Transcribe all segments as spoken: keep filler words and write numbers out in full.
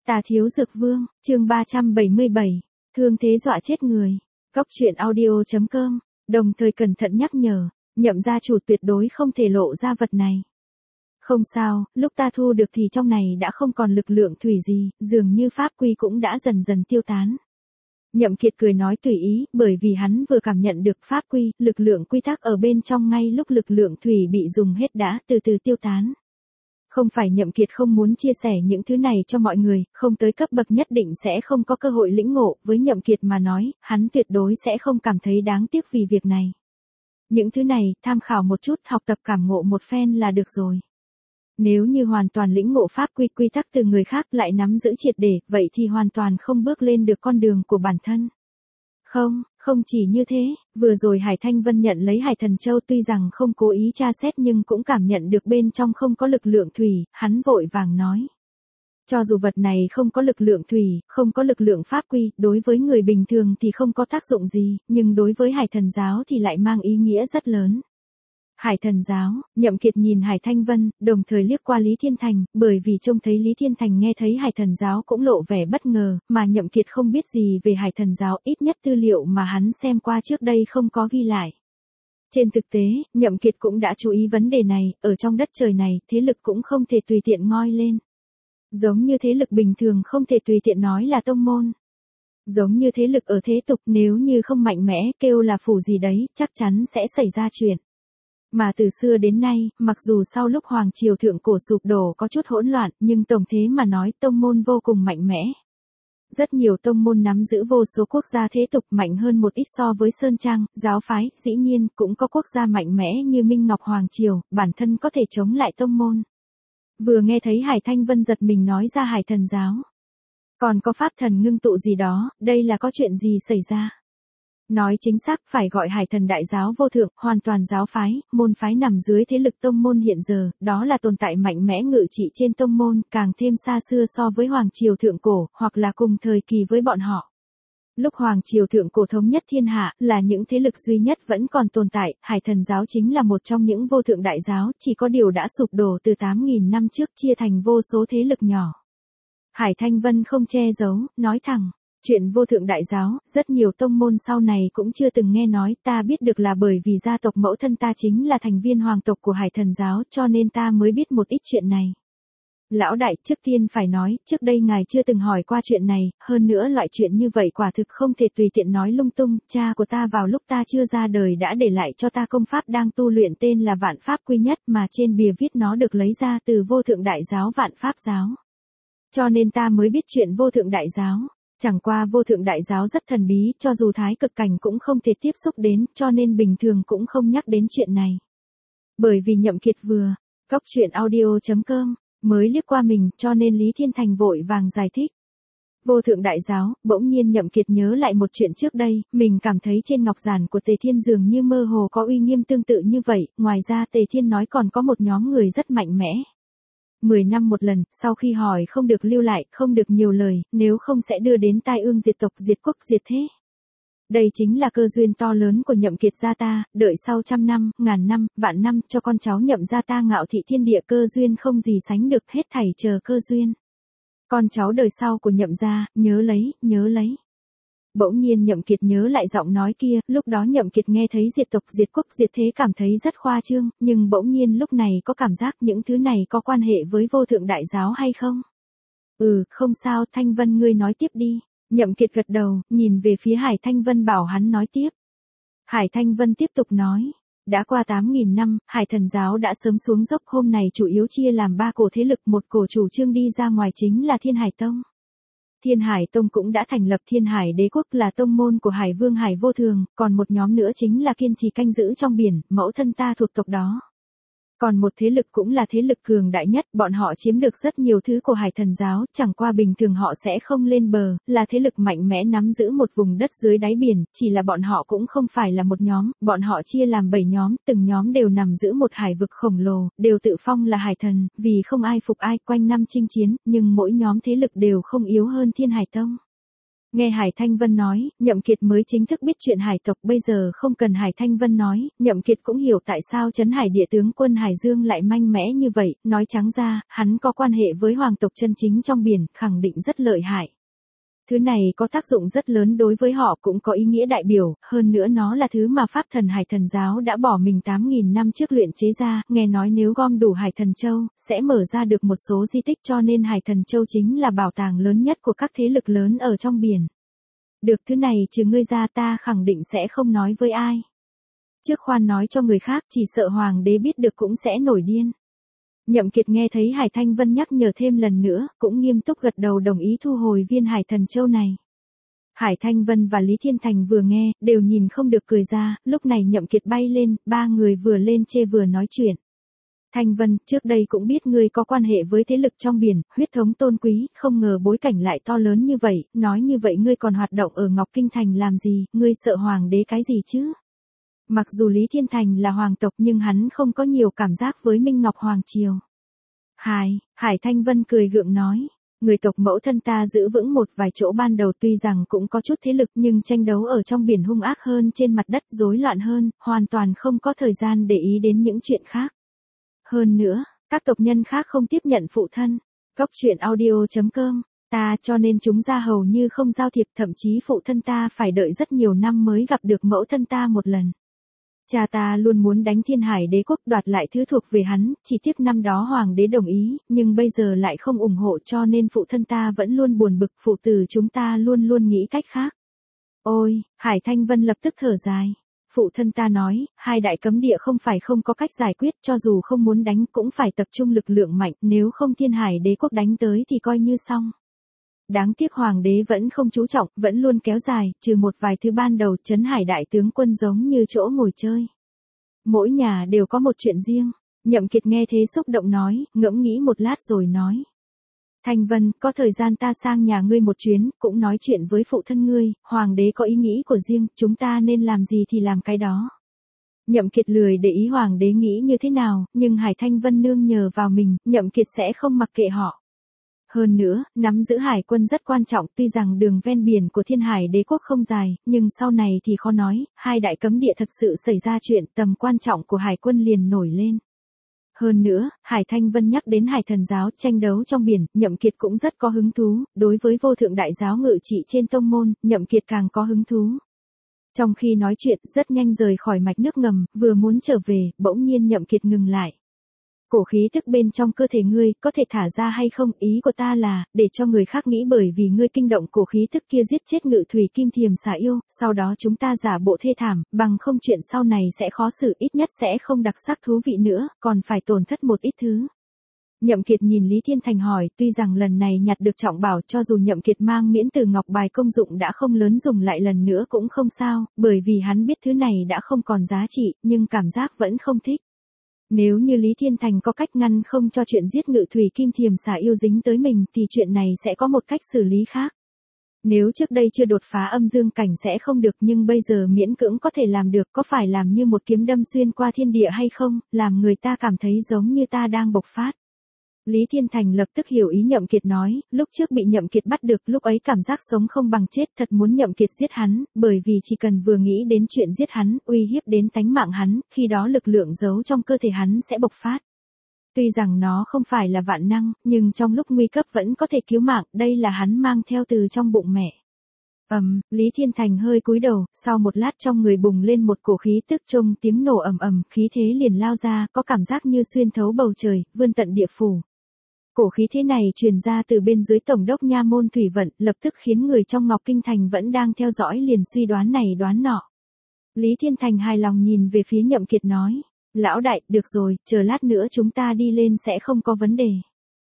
Tà Thiếu Dược Vương, chương ba trăm bảy mươi bảy, thương thế dọa chết người. Cóc truyện audio chấm com, đồng thời cẩn thận nhắc nhở, Nhậm gia chủ tuyệt đối không thể lộ ra vật này. Không sao, lúc ta thu được thì trong này đã không còn lực lượng thủy gì, dường như pháp quy cũng đã dần dần tiêu tán. Nhậm Kiệt cười nói tùy ý, bởi vì hắn vừa cảm nhận được pháp quy, lực lượng quy tắc ở bên trong ngay lúc lực lượng thủy bị dùng hết đã từ từ tiêu tán. Không phải Nhậm Kiệt không muốn chia sẻ những thứ này cho mọi người, không tới cấp bậc nhất định sẽ không có cơ hội lĩnh ngộ, với Nhậm Kiệt mà nói, hắn tuyệt đối sẽ không cảm thấy đáng tiếc vì việc này. Những thứ này, tham khảo một chút, học tập cảm ngộ một phen là được rồi. Nếu như hoàn toàn lĩnh ngộ pháp quy quy tắc từ người khác lại nắm giữ triệt để, vậy thì hoàn toàn không bước lên được con đường của bản thân. Không, không chỉ như thế, vừa rồi Hải Thanh Vân nhận lấy Hải Thần Châu tuy rằng không cố ý tra xét nhưng cũng cảm nhận được bên trong không có lực lượng thủy, hắn vội vàng nói. Cho dù vật này không có lực lượng thủy, không có lực lượng pháp quy, đối với người bình thường thì không có tác dụng gì, nhưng đối với Hải Thần Giáo thì lại mang ý nghĩa rất lớn. Hải Thần Giáo, Nhậm Kiệt nhìn Hải Thanh Vân, đồng thời liếc qua Lý Thiên Thành, bởi vì trông thấy Lý Thiên Thành nghe thấy Hải Thần Giáo cũng lộ vẻ bất ngờ, mà Nhậm Kiệt không biết gì về Hải Thần Giáo, ít nhất tư liệu mà hắn xem qua trước đây không có ghi lại. Trên thực tế, Nhậm Kiệt cũng đã chú ý vấn đề này, ở trong đất trời này, thế lực cũng không thể tùy tiện ngoi lên. Giống như thế lực bình thường không thể tùy tiện nói là tông môn. Giống như thế lực ở thế tục nếu như không mạnh mẽ kêu là phủ gì đấy, chắc chắn sẽ xảy ra chuyện. Mà từ xưa đến nay, mặc dù sau lúc Hoàng Triều Thượng Cổ sụp đổ có chút hỗn loạn, nhưng tổng thế mà nói tông môn vô cùng mạnh mẽ. Rất nhiều tông môn nắm giữ vô số quốc gia thế tục mạnh hơn một ít so với Sơn Trang, giáo phái, dĩ nhiên cũng có quốc gia mạnh mẽ như Minh Ngọc Hoàng Triều, bản thân có thể chống lại tông môn. Vừa nghe thấy Hải Thanh Vân giật mình nói ra Hải Thần Giáo. Còn có pháp thần ngưng tụ gì đó, đây là có chuyện gì xảy ra? Nói chính xác phải gọi Hải Thần Đại Giáo vô thượng, hoàn toàn giáo phái, môn phái nằm dưới thế lực tông môn hiện giờ, đó là tồn tại mạnh mẽ ngự trị trên tông môn, càng thêm xa xưa so với Hoàng Triều Thượng Cổ, hoặc là cùng thời kỳ với bọn họ. Lúc Hoàng Triều Thượng Cổ thống nhất thiên hạ, là những thế lực duy nhất vẫn còn tồn tại, Hải Thần Giáo chính là một trong những vô thượng đại giáo, chỉ có điều đã sụp đổ từ tám nghìn năm trước chia thành vô số thế lực nhỏ. Hải Thanh Vân không che giấu, nói thẳng. Chuyện vô thượng đại giáo, rất nhiều tông môn sau này cũng chưa từng nghe nói, ta biết được là bởi vì gia tộc mẫu thân ta chính là thành viên hoàng tộc của Hải Thần Giáo cho nên ta mới biết một ít chuyện này. Lão đại, trước tiên phải nói, trước đây ngài chưa từng hỏi qua chuyện này, hơn nữa loại chuyện như vậy quả thực không thể tùy tiện nói lung tung, cha của ta vào lúc ta chưa ra đời đã để lại cho ta công pháp đang tu luyện tên là Vạn Pháp Quy Nhất mà trên bìa viết nó được lấy ra từ vô thượng đại giáo Vạn Pháp Giáo. Cho nên ta mới biết chuyện vô thượng đại giáo. Chẳng qua vô thượng đại giáo rất thần bí, cho dù thái cực cảnh cũng không thể tiếp xúc đến, cho nên bình thường cũng không nhắc đến chuyện này. Bởi vì Nhậm Kiệt vừa, cóc truyện audio chấm com, mới liếc qua mình, cho nên Lý Thiên Thành vội vàng giải thích. Vô thượng đại giáo, bỗng nhiên Nhậm Kiệt nhớ lại một chuyện trước đây, mình cảm thấy trên ngọc giản của Tề Thiên dường như mơ hồ có uy nghiêm tương tự như vậy, ngoài ra Tề Thiên nói còn có một nhóm người rất mạnh mẽ. Mười năm một lần, sau khi hỏi không được lưu lại, không được nhiều lời, nếu không sẽ đưa đến tai ương diệt tộc diệt quốc diệt thế. Đây chính là cơ duyên to lớn của Nhậm Kiệt gia ta, đợi sau trăm năm, ngàn năm, vạn năm cho con cháu Nhậm gia ta ngạo thị thiên địa cơ duyên không gì sánh được hết thảy chờ cơ duyên. Con cháu đời sau của Nhậm gia, nhớ lấy, nhớ lấy. Bỗng nhiên Nhậm Kiệt nhớ lại giọng nói kia, lúc đó Nhậm Kiệt nghe thấy diệt tộc diệt quốc diệt thế cảm thấy rất khoa trương, nhưng bỗng nhiên lúc này có cảm giác những thứ này có quan hệ với vô thượng đại giáo hay không? Ừ, không sao, Thanh Vân ngươi nói tiếp đi. Nhậm Kiệt gật đầu, nhìn về phía Hải Thanh Vân bảo hắn nói tiếp. Hải Thanh Vân tiếp tục nói. Đã qua tám nghìn năm, Hải Thần Giáo đã sớm xuống dốc, hôm này chủ yếu chia làm ba cổ thế lực, một cổ chủ trương đi ra ngoài chính là Thiên Hải Tông. Thiên Hải Tông cũng đã thành lập Thiên Hải Đế Quốc là tông môn của Hải Vương Hải Vô Thường, còn một nhóm nữa chính là kiên trì canh giữ trong biển, mẫu thân ta thuộc tộc đó. Còn một thế lực cũng là thế lực cường đại nhất, bọn họ chiếm được rất nhiều thứ của Hải Thần Giáo, chẳng qua bình thường họ sẽ không lên bờ, là thế lực mạnh mẽ nắm giữ một vùng đất dưới đáy biển, chỉ là bọn họ cũng không phải là một nhóm, bọn họ chia làm bảy nhóm, từng nhóm đều nằm giữ một hải vực khổng lồ, đều tự phong là Hải Thần, vì không ai phục ai, quanh năm chinh chiến, nhưng mỗi nhóm thế lực đều không yếu hơn Thiên Hải Tông. Nghe Hải Thanh Vân nói, Nhậm Kiệt mới chính thức biết chuyện Hải tộc, bây giờ không cần Hải Thanh Vân nói, Nhậm Kiệt cũng hiểu tại sao Trấn Hải Địa tướng quân Hải Dương lại mạnh mẽ như vậy, nói trắng ra, hắn có quan hệ với hoàng tộc chân chính trong biển, khẳng định rất lợi hại. Thứ này có tác dụng rất lớn đối với họ, cũng có ý nghĩa đại biểu, hơn nữa nó là thứ mà Pháp Thần Hải Thần Giáo đã bỏ mình tám nghìn năm trước luyện chế ra, nghe nói nếu gom đủ Hải Thần Châu, sẽ mở ra được một số di tích, cho nên Hải Thần Châu chính là bảo tàng lớn nhất của các thế lực lớn ở trong biển. Được, thứ này trừ ngươi ra ta khẳng định sẽ không nói với ai. Trước khoan nói cho người khác, chỉ sợ hoàng đế biết được cũng sẽ nổi điên. Nhậm Kiệt nghe thấy Hải Thanh Vân nhắc nhở thêm lần nữa, cũng nghiêm túc gật đầu đồng ý thu hồi viên Hải Thần Châu này. Hải Thanh Vân và Lý Thiên Thành vừa nghe, đều nhìn không được cười ra, lúc này Nhậm Kiệt bay lên, ba người vừa lên chê vừa nói chuyện. Thanh Vân, trước đây cũng biết ngươi có quan hệ với thế lực trong biển, huyết thống tôn quý, không ngờ bối cảnh lại to lớn như vậy, nói như vậy ngươi còn hoạt động ở Ngọc Kinh Thành làm gì, ngươi sợ hoàng đế cái gì chứ? Mặc dù Lý Thiên Thành là hoàng tộc nhưng hắn không có nhiều cảm giác với Minh Ngọc Hoàng Triều. Hải, Hải Thanh Vân cười gượng nói, người tộc mẫu thân ta giữ vững một vài chỗ ban đầu tuy rằng cũng có chút thế lực nhưng tranh đấu ở trong biển hung ác hơn trên mặt đất rối loạn hơn, hoàn toàn không có thời gian để ý đến những chuyện khác. Hơn nữa, các tộc nhân khác không tiếp nhận phụ thân. Góc truyện audio chấm com, ta cho nên chúng ra hầu như không giao thiệp, thậm chí phụ thân ta phải đợi rất nhiều năm mới gặp được mẫu thân ta một lần. Cha ta luôn muốn đánh Thiên Hải Đế quốc đoạt lại thứ thuộc về hắn, chỉ tiếc năm đó hoàng đế đồng ý, nhưng bây giờ lại không ủng hộ cho nên phụ thân ta vẫn luôn buồn bực, phụ tử chúng ta luôn luôn nghĩ cách khác. Ôi, Hải Thanh Vân lập tức thở dài. Phụ thân ta nói, hai đại cấm địa không phải không có cách giải quyết, cho dù không muốn đánh cũng phải tập trung lực lượng mạnh, nếu không Thiên Hải Đế quốc đánh tới thì coi như xong. Đáng tiếc hoàng đế vẫn không chú trọng, vẫn luôn kéo dài, trừ một vài thứ ban đầu Trấn Hải đại tướng quân giống như chỗ ngồi chơi. Mỗi nhà đều có một chuyện riêng. Nhậm Kiệt nghe thế xúc động nói, ngẫm nghĩ một lát rồi nói. Thanh Vân, có thời gian ta sang nhà ngươi một chuyến, cũng nói chuyện với phụ thân ngươi, hoàng đế có ý nghĩ của riêng, chúng ta nên làm gì thì làm cái đó. Nhậm Kiệt lười để ý hoàng đế nghĩ như thế nào, nhưng Hải Thanh Vân nương nhờ vào mình, Nhậm Kiệt sẽ không mặc kệ họ. Hơn nữa, nắm giữ hải quân rất quan trọng, tuy rằng đường ven biển của Thiên Hải Đế quốc không dài, nhưng sau này thì khó nói, hai đại cấm địa thật sự xảy ra chuyện, tầm quan trọng của hải quân liền nổi lên. Hơn nữa, Hải Thanh Vân nhắc đến Hải Thần Giáo tranh đấu trong biển, Nhậm Kiệt cũng rất có hứng thú, đối với vô thượng đại giáo ngự trị trên tông môn, Nhậm Kiệt càng có hứng thú. Trong khi nói chuyện, rất nhanh rời khỏi mạch nước ngầm, vừa muốn trở về, bỗng nhiên Nhậm Kiệt ngừng lại. Cổ khí tức bên trong cơ thể ngươi, có thể thả ra hay không, ý của ta là, để cho người khác nghĩ bởi vì ngươi kinh động cổ khí tức kia giết chết Ngự Thủy Kim Thiềm xà yêu, sau đó chúng ta giả bộ thê thảm, bằng không chuyện sau này sẽ khó xử, ít nhất sẽ không đặc sắc thú vị nữa, còn phải tổn thất một ít thứ. Nhậm Kiệt nhìn Lý Thiên Thành hỏi, tuy rằng lần này nhặt được trọng bảo, cho dù Nhậm Kiệt mang miễn tử ngọc bài công dụng đã không lớn dùng lại lần nữa cũng không sao, bởi vì hắn biết thứ này đã không còn giá trị, nhưng cảm giác vẫn không thích. Nếu như Lý Thiên Thành có cách ngăn không cho chuyện giết Ngự Thủy Kim Thiềm xà yêu dính tới mình thì chuyện này sẽ có một cách xử lý khác. Nếu trước đây chưa đột phá âm dương cảnh sẽ không được nhưng bây giờ miễn cưỡng có thể làm được, có phải làm như một kiếm đâm xuyên qua thiên địa hay không, làm người ta cảm thấy giống như ta đang bộc phát. Lý Thiên Thành lập tức hiểu ý Nhậm Kiệt nói, lúc trước bị Nhậm Kiệt bắt được, lúc ấy cảm giác sống không bằng chết, thật muốn Nhậm Kiệt giết hắn, bởi vì chỉ cần vừa nghĩ đến chuyện giết hắn, uy hiếp đến tánh mạng hắn, khi đó lực lượng giấu trong cơ thể hắn sẽ bộc phát. Tuy rằng nó không phải là vạn năng, nhưng trong lúc nguy cấp vẫn có thể cứu mạng, đây là hắn mang theo từ trong bụng mẹ. Ầm, um, Lý Thiên Thành hơi cúi đầu, sau một lát trong người bùng lên một cổ khí tức trông tiếng nổ ầm ầm, khí thế liền lao ra, có cảm giác như xuyên thấu bầu trời, vươn tận địa phủ. Cổ khí thế này truyền ra từ bên dưới tổng đốc nha môn thủy vận, lập tức khiến người trong Ngọc Kinh Thành vẫn đang theo dõi liền suy đoán này đoán nọ. Lý Thiên Thành hài lòng nhìn về phía Nhậm Kiệt nói, lão đại, được rồi, chờ lát nữa chúng ta đi lên sẽ không có vấn đề.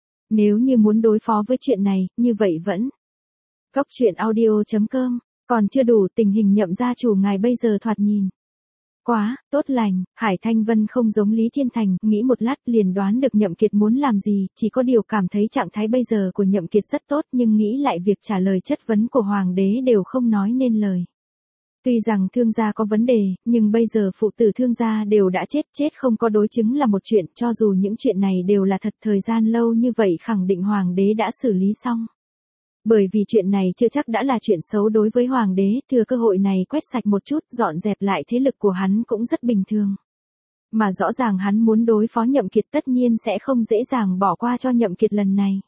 Nếu như muốn đối phó với chuyện này, như vậy vẫn. Góc truyện audio chấm com, còn chưa đủ, tình hình Nhậm gia chủ ngài bây giờ thoạt nhìn. Quá, tốt lành, Hải Thanh Vân không giống Lý Thiên Thành, nghĩ một lát liền đoán được Nhậm Kiệt muốn làm gì, chỉ có điều cảm thấy trạng thái bây giờ của Nhậm Kiệt rất tốt nhưng nghĩ lại việc trả lời chất vấn của Hoàng đế đều không nói nên lời. Tuy rằng thương gia có vấn đề, nhưng bây giờ phụ tử thương gia đều đã chết, chết không có đối chứng là một chuyện, cho dù những chuyện này đều là thật thời gian lâu như vậy khẳng định Hoàng đế đã xử lý xong. Bởi vì chuyện này chưa chắc đã là chuyện xấu đối với hoàng đế, thừa cơ hội này quét sạch một chút, dọn dẹp lại thế lực của hắn cũng rất bình thường. Mà rõ ràng hắn muốn đối phó Nhậm Kiệt tất nhiên sẽ không dễ dàng bỏ qua cho Nhậm Kiệt lần này.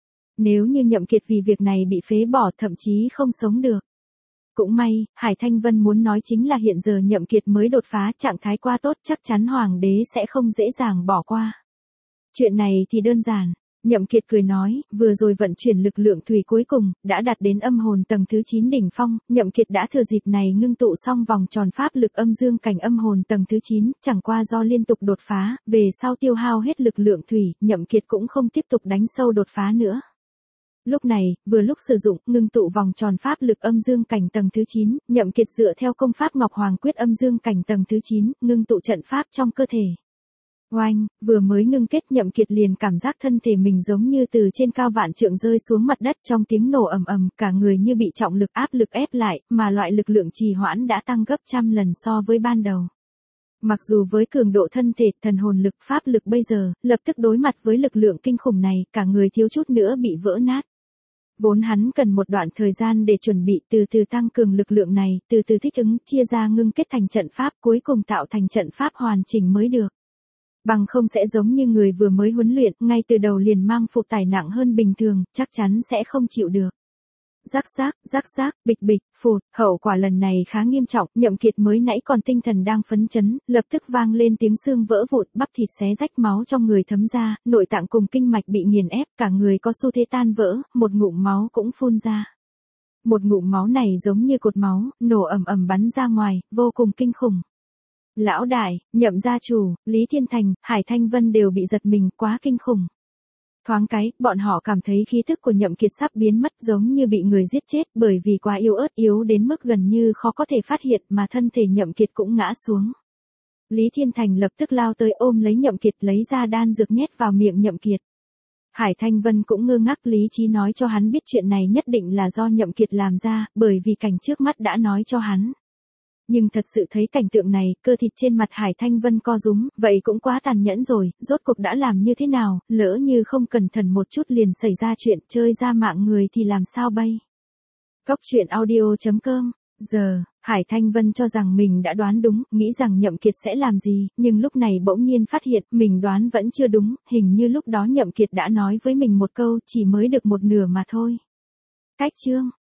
Nếu như Nhậm Kiệt vì việc này bị phế bỏ thậm chí không sống được. Cũng may, Hải Thanh Vân muốn nói chính là hiện giờ Nhậm Kiệt mới đột phá, trạng thái qua tốt, chắc chắn hoàng đế sẽ không dễ dàng bỏ qua. Chuyện này thì đơn giản. Nhậm Kiệt cười nói, vừa rồi vận chuyển lực lượng thủy cuối cùng, đã đạt đến âm hồn tầng thứ chín đỉnh phong, Nhậm Kiệt đã thừa dịp này ngưng tụ xong vòng tròn pháp lực âm dương cảnh âm hồn tầng thứ chín, chẳng qua do liên tục đột phá, về sau tiêu hao hết lực lượng thủy, Nhậm Kiệt cũng không tiếp tục đánh sâu đột phá nữa. Lúc này, vừa lúc sử dụng, ngưng tụ vòng tròn pháp lực âm dương cảnh tầng thứ chín, Nhậm Kiệt dựa theo công pháp Ngọc Hoàng Quyết âm dương cảnh tầng thứ chín, ngưng tụ trận pháp trong cơ thể. Oanh, vừa mới ngưng kết Nhậm Kiệt liền cảm giác thân thể mình giống như từ trên cao vạn trượng rơi xuống mặt đất trong tiếng nổ ầm ầm, cả người như bị trọng lực áp lực ép lại, mà loại lực lượng trì hoãn đã tăng gấp trăm lần so với ban đầu. Mặc dù với cường độ thân thể, thần hồn lực, pháp lực bây giờ, lập tức đối mặt với lực lượng kinh khủng này, cả người thiếu chút nữa bị vỡ nát. Vốn hắn cần một đoạn thời gian để chuẩn bị từ từ tăng cường lực lượng này, từ từ thích ứng, chia ra ngưng kết thành trận pháp, cuối cùng tạo thành trận pháp hoàn chỉnh mới được. Bằng không sẽ giống như người vừa mới huấn luyện, ngay từ đầu liền mang phụ tải nặng hơn bình thường, chắc chắn sẽ không chịu được. Rắc rác, rắc rác, bịch bịch, phụt, hậu quả lần này khá nghiêm trọng, Nhậm Kiệt mới nãy còn tinh thần đang phấn chấn, lập tức vang lên tiếng xương vỡ vụn, bắp thịt xé rách, máu trong người thấm ra, nội tạng cùng kinh mạch bị nghiền ép, cả người có xu thế tan vỡ, một ngụm máu cũng phun ra. Một ngụm máu này giống như cột máu, nổ ầm ầm bắn ra ngoài, vô cùng kinh khủng. Lão đại, Nhậm gia chủ, Lý Thiên Thành, Hải Thanh Vân đều bị giật mình, quá kinh khủng. Thoáng cái, bọn họ cảm thấy khí tức của Nhậm Kiệt sắp biến mất, giống như bị người giết chết, bởi vì quá yếu ớt, yếu đến mức gần như khó có thể phát hiện, mà thân thể Nhậm Kiệt cũng ngã xuống. Lý Thiên Thành lập tức lao tới ôm lấy Nhậm Kiệt, lấy ra đan dược nhét vào miệng Nhậm Kiệt. Hải Thanh Vân cũng ngơ ngác, lý trí nói cho hắn biết chuyện này nhất định là do Nhậm Kiệt làm ra, bởi vì cảnh trước mắt đã nói cho hắn. Nhưng thật sự thấy cảnh tượng này, cơ thịt trên mặt Hải Thanh Vân co rúm, vậy cũng quá tàn nhẫn rồi, rốt cuộc đã làm như thế nào, lỡ như không cẩn thận một chút liền xảy ra chuyện chơi ra mạng người thì làm sao bây. Cốc truyện audio chấm com. Giờ, Hải Thanh Vân cho rằng mình đã đoán đúng, nghĩ rằng Nhậm Kiệt sẽ làm gì, nhưng lúc này bỗng nhiên phát hiện mình đoán vẫn chưa đúng, hình như lúc đó Nhậm Kiệt đã nói với mình một câu, chỉ mới được một nửa mà thôi. Cách chương